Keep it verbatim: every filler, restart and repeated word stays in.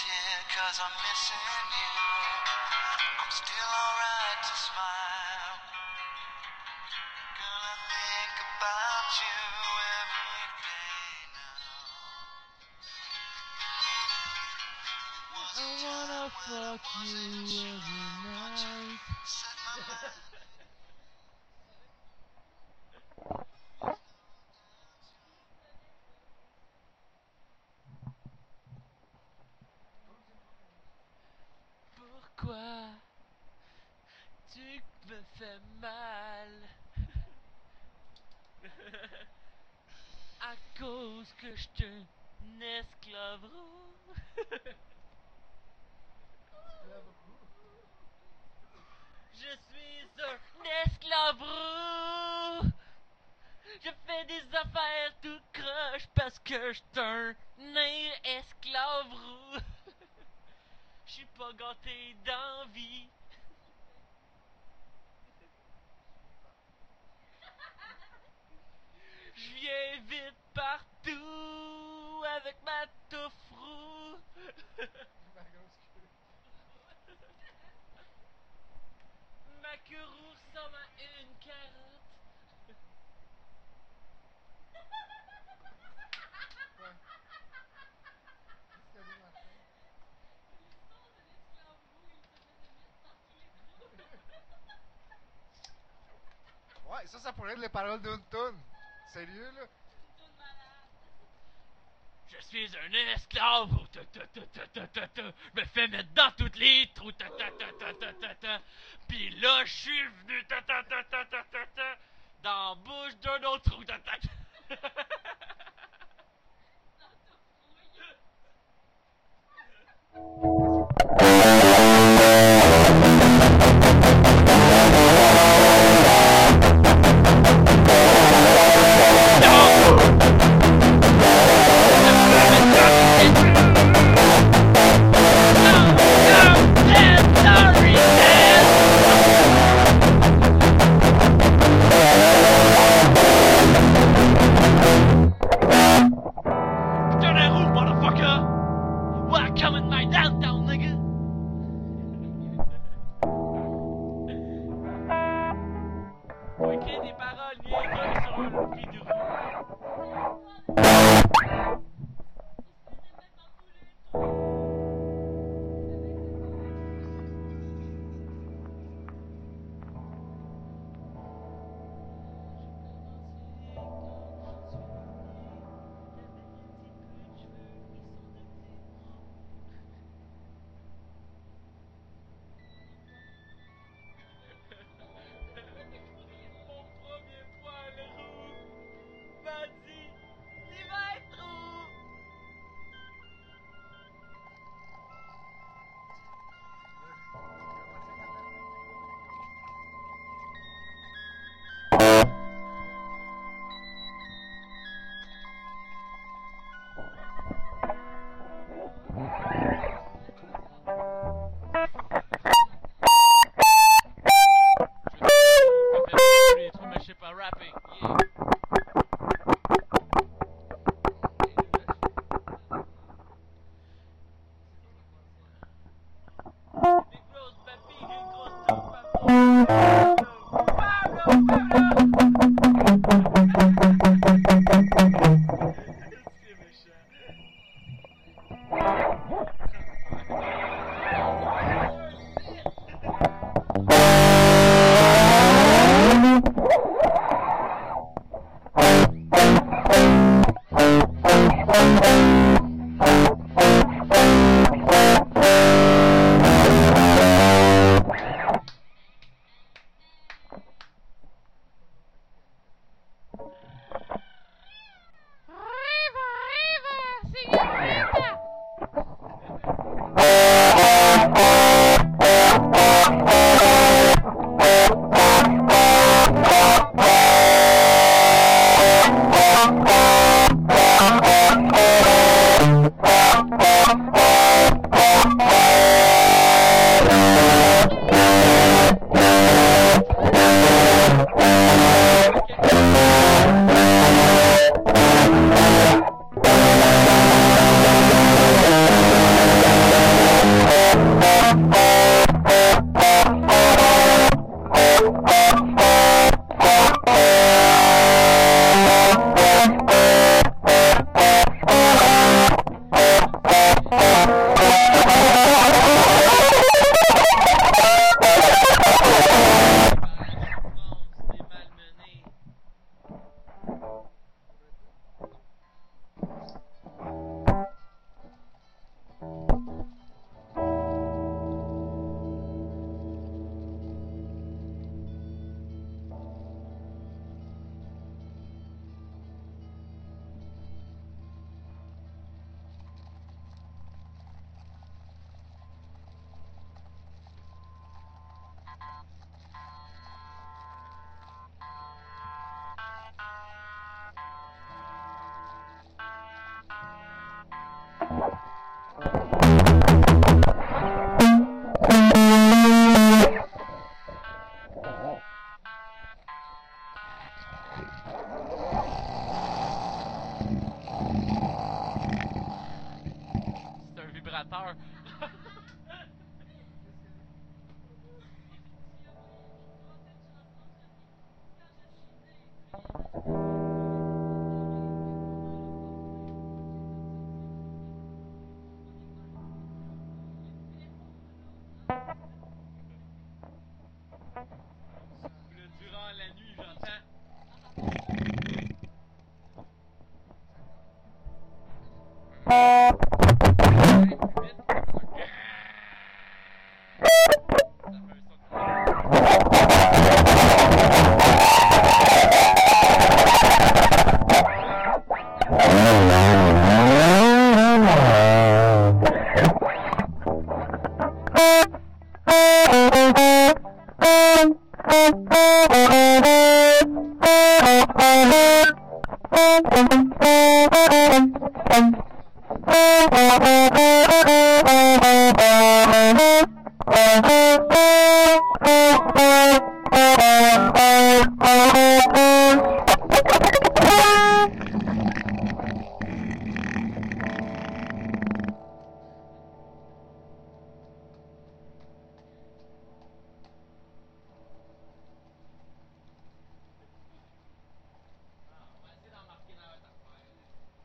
tear cause I'm missing you. I'm still alright to smile. Girl, I think about you every day now. Was a time when I wasn't sure what you set my mind. Pourquoi tu me fais mal? À cause que je suis un esclave roux. Je suis un esclave roux. Je fais des affaires tout croche parce que je suis un esclave roux. Je suis pas gâté d'envie. Je viens vite partout avec ma touffe roux. Ma queue roux ressemble à une carotte. Ouais, ça, ça pourrait être les paroles d'une toune. Sérieux, là? Je suis un esclave. Ta, ta, ta, ta, ta, ta, ta. Je me fais mettre dans toutes les trous. Ta, ta, ta, ta, ta, ta, ta. Puis là, je suis venu ta, ta, ta, ta, ta, ta, ta, dans la bouche d'un autre trou. Ta, ta, ta. C'est un vibrateur. Là, durant la nuit, j'entends. Thank you.